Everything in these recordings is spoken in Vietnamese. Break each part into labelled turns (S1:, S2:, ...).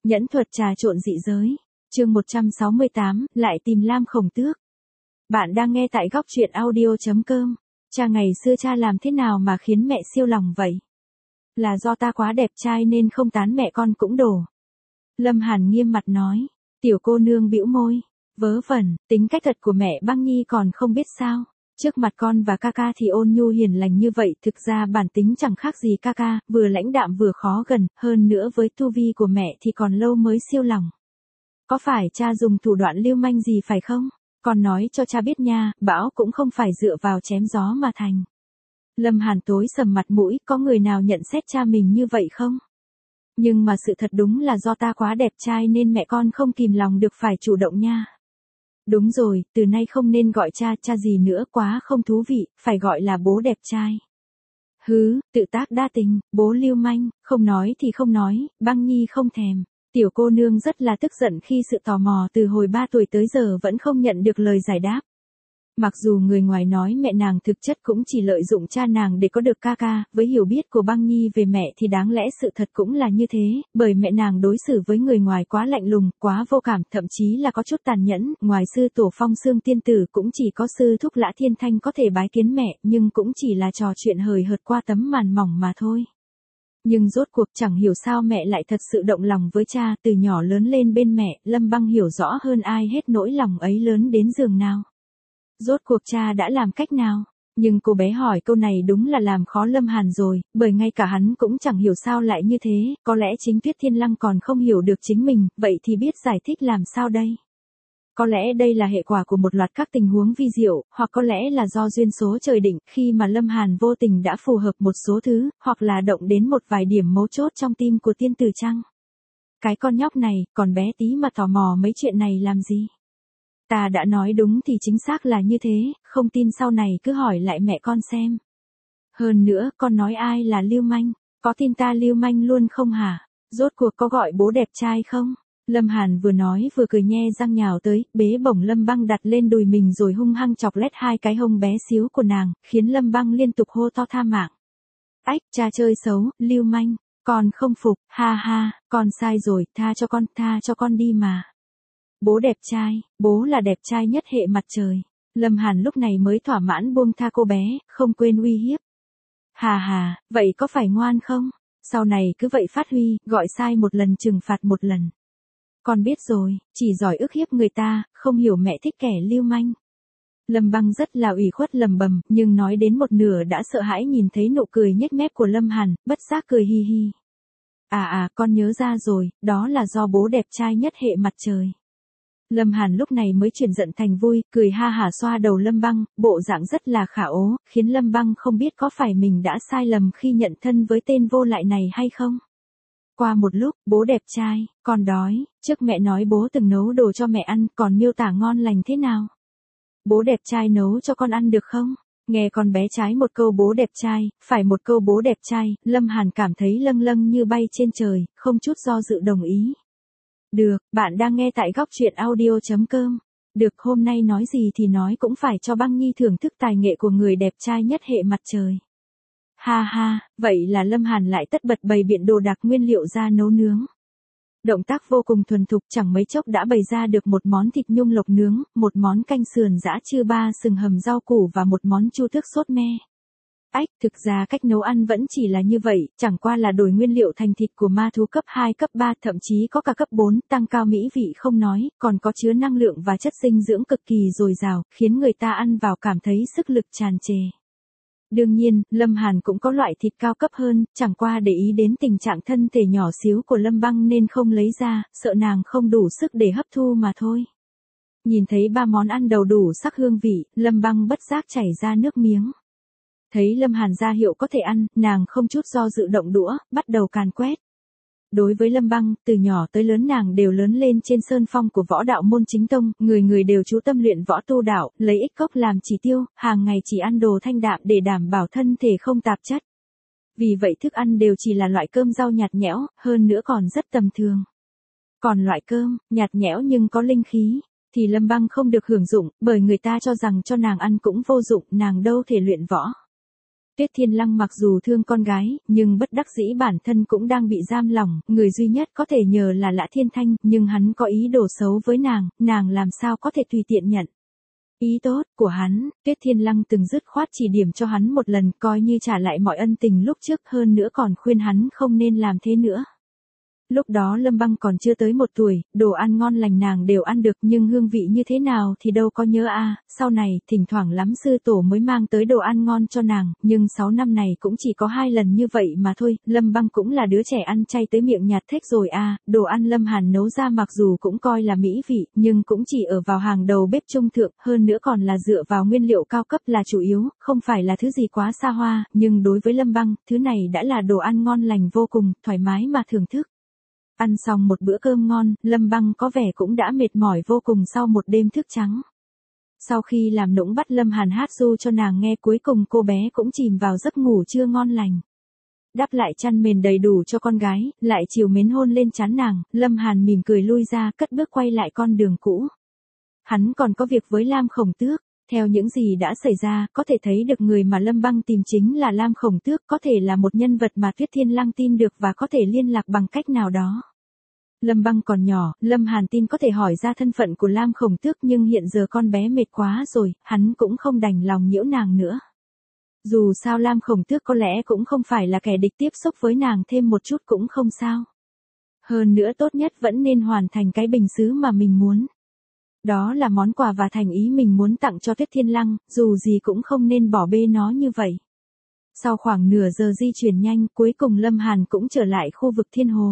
S1: Nhẫn thuật trà trộn dị giới. Chương 168, lại tìm Lam Khổng Tước. Bạn đang nghe tại góc truyện audio.com. Cha ngày xưa cha làm thế nào mà khiến mẹ siêu lòng vậy? Là do ta quá đẹp trai nên không tán mẹ con cũng đổ. Lâm Hàn nghiêm mặt nói. Tiểu cô nương bĩu môi. Vớ vẩn, tính cách thật của mẹ Băng Nhi còn không biết sao. Trước mặt con và ca ca thì ôn nhu hiền lành như vậy, thực ra bản tính chẳng khác gì ca ca, vừa lãnh đạm vừa khó gần, hơn nữa với tu vi của mẹ thì còn lâu mới siêu lòng. Có phải cha dùng thủ đoạn lưu manh gì phải không? Con nói cho cha biết nha, bão cũng không phải dựa vào chém gió mà thành. Lâm Hàn tối sầm mặt mũi, có người nào nhận xét cha mình như vậy không? Nhưng mà sự thật đúng là do ta quá đẹp trai nên mẹ con không kìm lòng được phải chủ động nha. Đúng rồi, từ nay không nên gọi cha gì nữa, quá không thú vị, phải gọi là bố đẹp trai. Hứ, tự tác đa tình, bố lưu manh, không nói thì không nói, Băng Nhi không thèm. Tiểu cô nương rất là tức giận khi sự tò mò từ hồi 3 tuổi tới giờ vẫn không nhận được lời giải đáp. Mặc dù người ngoài nói mẹ nàng thực chất cũng chỉ lợi dụng cha nàng để có được ca ca, với hiểu biết của Băng Nhi về mẹ thì đáng lẽ sự thật cũng là như thế, bởi mẹ nàng đối xử với người ngoài quá lạnh lùng, quá vô cảm, thậm chí là có chút tàn nhẫn, ngoài sư tổ Phong Xương tiên tử cũng chỉ có sư thúc Lã Thiên Thanh có thể bái kiến mẹ, nhưng cũng chỉ là trò chuyện hời hợt qua tấm màn mỏng mà thôi. Nhưng rốt cuộc chẳng hiểu sao mẹ lại thật sự động lòng với cha, từ nhỏ lớn lên bên mẹ, Lâm Băng hiểu rõ hơn ai hết nỗi lòng ấy lớn đến giường nào. Rốt cuộc cha đã làm cách nào? Nhưng cô bé hỏi câu này đúng là làm khó Lâm Hàn rồi, bởi ngay cả hắn cũng chẳng hiểu sao lại như thế, có lẽ chính Tuyết Thiên Lăng còn không hiểu được chính mình, vậy thì biết giải thích làm sao đây? Có lẽ đây là hệ quả của một loạt các tình huống vi diệu, hoặc có lẽ là do duyên số trời định, khi mà Lâm Hàn vô tình đã phù hợp một số thứ, hoặc là động đến một vài điểm mấu chốt trong tim của tiên tử chăng? Cái con nhóc này, còn bé tí mà tò mò mấy chuyện này làm gì? Ta đã nói đúng thì chính xác là như thế, không tin sau này cứ hỏi lại mẹ con xem. Hơn nữa, con nói ai là lưu manh, có tin ta lưu manh luôn không hả? Rốt cuộc có gọi bố đẹp trai không? Lâm Hàn vừa nói vừa cười nhe răng nhào tới, bế bổng Lâm Băng đặt lên đùi mình rồi hung hăng chọc lét hai cái hông bé xíu của nàng, khiến Lâm Băng liên tục hô to tha mạng. Ách, cha chơi xấu, lưu manh, con không phục, ha ha, con sai rồi, tha cho con đi mà. Bố đẹp trai, bố là đẹp trai nhất hệ mặt trời. Lâm Hàn lúc này mới thỏa mãn buông tha cô bé, không quên uy hiếp. Hà hà, vậy có phải ngoan không? Sau này cứ vậy phát huy, gọi sai một lần trừng phạt một lần. Con biết rồi, chỉ giỏi ức hiếp người ta, không hiểu mẹ thích kẻ lưu manh. Lâm Băng rất là ủy khuất lầm bầm, nhưng nói đến một nửa đã sợ hãi nhìn thấy nụ cười nhếch mép của Lâm Hàn, bất giác cười hi hi. Con nhớ ra rồi, đó là do bố đẹp trai nhất hệ mặt trời. Lâm Hàn lúc này mới chuyển giận thành vui, cười ha hả xoa đầu Lâm Băng, bộ dạng rất là khả ố, khiến Lâm Băng không biết có phải mình đã sai lầm khi nhận thân với tên vô lại này hay không. Qua một lúc, bố đẹp trai, con đói, trước mẹ nói bố từng nấu đồ cho mẹ ăn, còn miêu tả ngon lành thế nào? Bố đẹp trai nấu cho con ăn được không? Nghe con bé trái một câu bố đẹp trai, phải một câu bố đẹp trai, Lâm Hàn cảm thấy lâng lâng như bay trên trời, không chút do dự đồng ý. Được, bạn đang nghe tại góc truyện audio.com. Được, hôm nay nói gì thì nói cũng phải cho Băng Nhi thưởng thức tài nghệ của người đẹp trai nhất hệ mặt trời. Ha ha, vậy là Lâm Hàn lại tất bật bày biện đồ đạc nguyên liệu ra nấu nướng. Động tác vô cùng thuần thục, chẳng mấy chốc đã bày ra được một món thịt nhung lộc nướng, một món canh sườn giã chư ba sừng hầm rau củ và một món chu tước sốt me. Ách, thực ra cách nấu ăn vẫn chỉ là như vậy, chẳng qua là đổi nguyên liệu thành thịt của ma thú cấp 2, cấp 3, thậm chí có cả cấp 4, tăng cao mỹ vị không nói, còn có chứa năng lượng và chất dinh dưỡng cực kỳ dồi dào, khiến người ta ăn vào cảm thấy sức lực tràn trề. Đương nhiên, Lâm Hàn cũng có loại thịt cao cấp hơn, chẳng qua để ý đến tình trạng thân thể nhỏ xíu của Lâm Băng nên không lấy ra, sợ nàng không đủ sức để hấp thu mà thôi. Nhìn thấy 3 món ăn đầu đủ sắc hương vị, Lâm Băng bất giác chảy ra nước miếng. Thấy Lâm Hàn ra hiệu có thể ăn, nàng không chút do dự động đũa, bắt đầu càn quét. Đối với Lâm Băng, từ nhỏ tới lớn nàng đều lớn lên trên sơn phong của võ đạo môn chính tông, người người đều chú tâm luyện võ tu đạo, lấy ích cốc làm chỉ tiêu, hàng ngày chỉ ăn đồ thanh đạm để đảm bảo thân thể không tạp chất. Vì vậy thức ăn đều chỉ là loại cơm rau nhạt nhẽo, hơn nữa còn rất tầm thường. Còn loại cơm, nhạt nhẽo nhưng có linh khí, thì Lâm Băng không được hưởng dụng, bởi người ta cho rằng cho nàng ăn cũng vô dụng, nàng đâu thể luyện võ. Tuyết Thiên Lăng mặc dù thương con gái, nhưng bất đắc dĩ bản thân cũng đang bị giam lỏng, người duy nhất có thể nhờ là Lã Thiên Thanh, nhưng hắn có ý đồ xấu với nàng làm sao có thể tùy tiện nhận. Ý tốt của hắn, Tuyết Thiên Lăng từng dứt khoát chỉ điểm cho hắn một lần, coi như trả lại mọi ân tình lúc trước, hơn nữa còn khuyên hắn không nên làm thế nữa. Lúc đó Lâm Băng còn chưa tới 1 tuổi, đồ ăn ngon lành nàng đều ăn được, nhưng hương vị như thế nào thì đâu có nhớ sau này, thỉnh thoảng lắm sư tổ mới mang tới đồ ăn ngon cho nàng, nhưng 6 năm này cũng chỉ có 2 lần như vậy mà thôi. Lâm Băng cũng là đứa trẻ ăn chay tới miệng nhạt thích rồi đồ ăn Lâm Hàn nấu ra mặc dù cũng coi là mỹ vị, nhưng cũng chỉ ở vào hàng đầu bếp trung thượng, hơn nữa còn là dựa vào nguyên liệu cao cấp là chủ yếu, không phải là thứ gì quá xa hoa, nhưng đối với Lâm Băng, thứ này đã là đồ ăn ngon lành vô cùng, thoải mái mà thưởng thức. Ăn xong một bữa cơm ngon, Lâm Băng có vẻ cũng đã mệt mỏi vô cùng sau một đêm thức trắng. Sau khi làm nũng bắt Lâm Hàn hát ru cho nàng nghe, cuối cùng cô bé cũng chìm vào giấc ngủ trưa ngon lành. Đắp lại chăn mền đầy đủ cho con gái, lại chiều mến hôn lên trán nàng, Lâm Hàn mỉm cười lui ra, cất bước quay lại con đường cũ. Hắn còn có việc với Lam Khổng Tước. Theo những gì đã xảy ra, có thể thấy được người mà Lâm Băng tìm chính là Lam Khổng Tước, có thể là một nhân vật mà Tuyết Thiên Lăng tin được và có thể liên lạc bằng cách nào đó. Lâm Băng còn nhỏ, Lâm Hàn tin có thể hỏi ra thân phận của Lam Khổng Tước, nhưng hiện giờ con bé mệt quá rồi, hắn cũng không đành lòng nhiễu nàng nữa. Dù sao Lam Khổng Tước có lẽ cũng không phải là kẻ địch, tiếp xúc với nàng thêm một chút cũng không sao. Hơn nữa tốt nhất vẫn nên hoàn thành cái bình sứ mà mình muốn. Đó là món quà và thành ý mình muốn tặng cho Tuyết Thiên Lăng, dù gì cũng không nên bỏ bê nó như vậy. Sau khoảng nửa giờ di chuyển nhanh, cuối cùng Lâm Hàn cũng trở lại khu vực Thiên Hồ.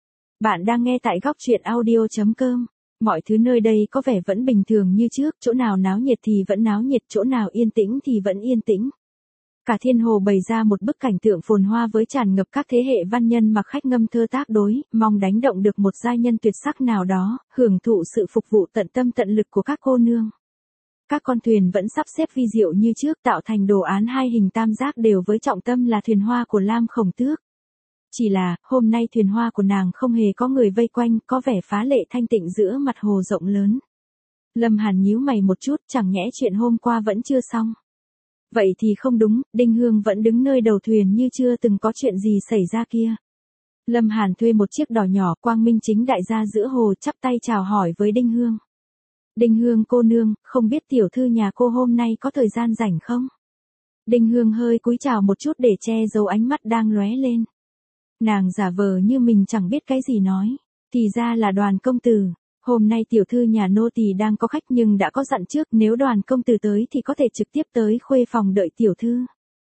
S1: Bạn đang nghe tại góc truyện audio.com. Mọi thứ nơi đây có vẻ vẫn bình thường như trước, chỗ nào náo nhiệt thì vẫn náo nhiệt, chỗ nào yên tĩnh thì vẫn yên tĩnh. Cả Thiên Hồ bày ra một bức cảnh tượng phồn hoa với tràn ngập các thế hệ văn nhân mặc khách ngâm thơ tác đối, mong đánh động được một giai nhân tuyệt sắc nào đó, hưởng thụ sự phục vụ tận tâm tận lực của các cô nương. Các con thuyền vẫn sắp xếp vi diệu như trước, tạo thành đồ án 2 hình tam giác, đều với trọng tâm là thuyền hoa của Lam Khổng Tước. Chỉ là, hôm nay thuyền hoa của nàng không hề có người vây quanh, có vẻ phá lệ thanh tịnh giữa mặt hồ rộng lớn. Lâm Hàn nhíu mày một chút, chẳng nhẽ chuyện hôm qua vẫn chưa xong. Vậy thì không đúng, Đinh Hương vẫn đứng nơi đầu thuyền như chưa từng có chuyện gì xảy ra kia. Lâm Hàn thuê một chiếc đò nhỏ, quang minh chính đại ra giữa hồ, chắp tay chào hỏi với Đinh Hương. Đinh Hương cô nương, không biết tiểu thư nhà cô hôm nay có thời gian rảnh không? Đinh Hương hơi cúi chào một chút để che giấu ánh mắt đang lóe lên. Nàng giả vờ như mình chẳng biết cái gì nói. Thì ra là Đoàn công tử. Hôm nay tiểu thư nhà nô tỳ đang có khách, nhưng đã có dặn trước, nếu Đoàn công tử tới thì có thể trực tiếp tới khuê phòng đợi tiểu thư.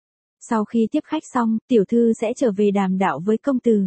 S1: Sau khi tiếp khách xong, tiểu thư sẽ trở về đàm đạo với công tử.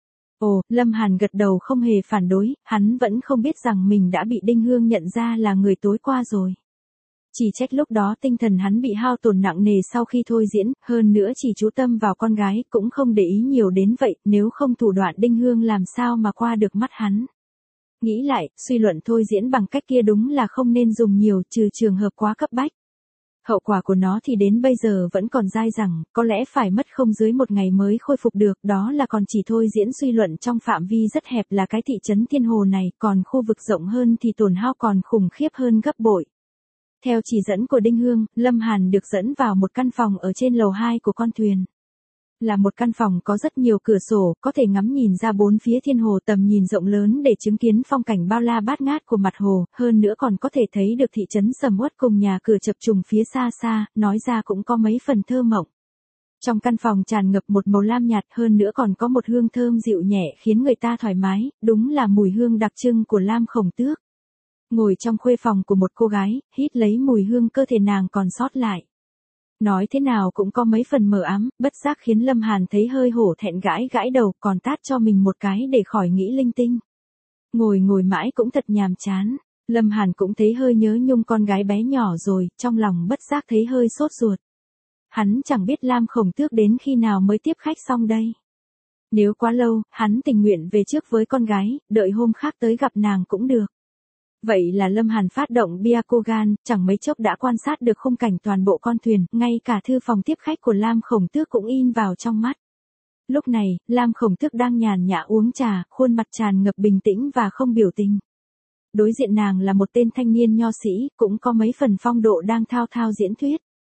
S1: Ồ, Lâm Hàn gật đầu không hề phản đối, hắn vẫn không biết rằng mình đã bị Đinh Hương nhận ra là người tối qua rồi. Chỉ trách lúc đó tinh thần hắn bị hao tổn nặng nề sau khi thôi diễn, hơn nữa chỉ chú tâm vào con gái, cũng không để ý nhiều đến vậy, nếu không thủ đoạn Đinh Hương làm sao mà qua được mắt hắn. Nghĩ lại, suy luận thôi diễn bằng cách kia đúng là không nên dùng nhiều, trừ trường hợp quá cấp bách. Hậu quả của nó thì đến bây giờ vẫn còn dai dẳng, có lẽ phải mất không dưới 1 ngày mới khôi phục được, đó là còn chỉ thôi diễn suy luận trong phạm vi rất hẹp là cái thị trấn Thiên Hồ này, còn khu vực rộng hơn thì tổn hao còn khủng khiếp hơn gấp bội. Theo chỉ dẫn của Đinh Hương, Lâm Hàn được dẫn vào một căn phòng ở trên lầu 2 của con thuyền. Là một căn phòng có rất nhiều cửa sổ, có thể ngắm nhìn ra 4 phía Thiên Hồ, tầm nhìn rộng lớn để chứng kiến phong cảnh bao la bát ngát của mặt hồ, hơn nữa còn có thể thấy được thị trấn sầm uất cùng nhà cửa chập trùng phía xa xa, nói ra cũng có mấy phần thơ mộng. Trong căn phòng tràn ngập một màu lam nhạt, hơn nữa còn có một hương thơm dịu nhẹ khiến người ta thoải mái, đúng là mùi hương đặc trưng của Lam Khổng Tước. Ngồi trong khuê phòng của một cô gái, hít lấy mùi hương cơ thể nàng còn sót lại. Nói thế nào cũng có mấy phần mờ ám, bất giác khiến Lâm Hàn thấy hơi hổ thẹn, gãi gãi đầu, còn tát cho mình một cái để khỏi nghĩ linh tinh. Ngồi mãi cũng thật nhàm chán. Lâm Hàn cũng thấy hơi nhớ nhung con gái bé nhỏ rồi, trong lòng bất giác thấy hơi sốt ruột. Hắn chẳng biết Lam Khổng Tước đến khi nào mới tiếp khách xong đây. Nếu quá lâu, hắn tình nguyện về trước với con gái, đợi hôm khác tới gặp nàng cũng được. Vậy là Lâm Hàn phát động Byakugan, chẳng mấy chốc đã quan sát được khung cảnh toàn bộ con thuyền, ngay cả thư phòng tiếp khách của Lam Khổng Tước cũng in vào trong mắt. Lúc này, Lam Khổng Tước đang nhàn nhã uống trà, khuôn mặt tràn ngập bình tĩnh và không biểu tình. Đối diện nàng là một tên thanh niên nho sĩ, cũng có mấy phần phong độ đang thao thao diễn thuyết.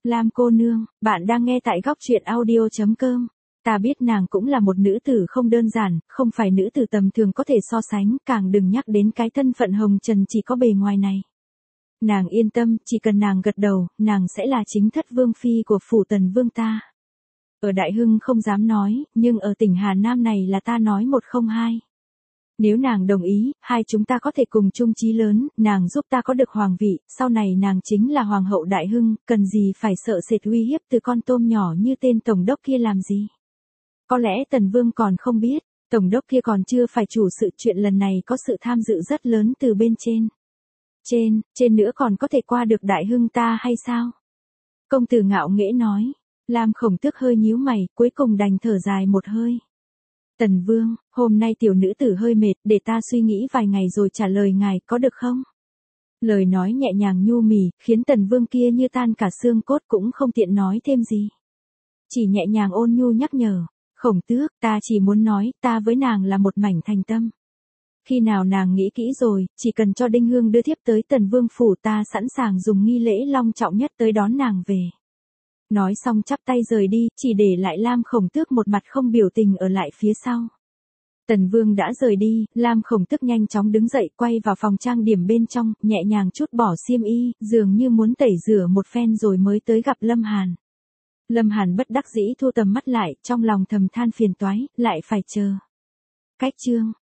S1: Lam cô nương, bạn đang nghe tại góc truyện audio.com. Ta biết nàng cũng là một nữ tử không đơn giản, không phải nữ tử tầm thường có thể so sánh, càng đừng nhắc đến cái thân phận hồng trần chỉ có bề ngoài này. Nàng yên tâm, chỉ cần nàng gật đầu, nàng sẽ là chính thất vương phi của phủ Tần Vương ta. Ở Đại Hưng không dám nói, nhưng ở tỉnh Hà Nam này là ta nói một không hai. Nếu nàng đồng ý, hai chúng ta có thể cùng chung chí lớn, nàng giúp ta có được hoàng vị, sau này nàng chính là hoàng hậu Đại Hưng, cần gì phải sợ sệt uy hiếp từ con tôm nhỏ như tên tổng đốc kia làm gì. Có lẽ Tần Vương còn không biết, tổng đốc kia còn chưa phải chủ sự, chuyện lần này có sự tham dự rất lớn từ bên trên. Trên nữa còn có thể qua được Đại Hưng ta hay sao? Công tử ngạo nghễ nói. Lam Khổng Tước hơi nhíu mày, cuối cùng đành thở dài một hơi. Tần Vương, hôm nay tiểu nữ tử hơi mệt, để ta suy nghĩ vài ngày rồi trả lời ngài, có được không? Lời nói nhẹ nhàng nhu mì, khiến Tần Vương kia như tan cả xương cốt, cũng không tiện nói thêm gì. Chỉ nhẹ nhàng ôn nhu nhắc nhở, Khổng Tước, ta chỉ muốn nói, ta với nàng là một mảnh thành tâm. Khi nào nàng nghĩ kỹ rồi, chỉ cần cho Đinh Hương đưa thiếp tới Tần Vương phủ, ta sẵn sàng dùng nghi lễ long trọng nhất tới đón nàng về. Nói xong chắp tay rời đi, chỉ để lại Lam Khổng Tước một mặt không biểu tình ở lại phía sau. Tần Vương đã rời đi, Lam Khổng Tước nhanh chóng đứng dậy, quay vào phòng trang điểm bên trong, nhẹ nhàng trút bỏ xiêm y, dường như muốn tẩy rửa một phen rồi mới tới gặp Lâm Hàn. Lâm Hàn bất đắc dĩ thu tầm mắt lại, trong lòng thầm than phiền toái, lại phải chờ. Cách chương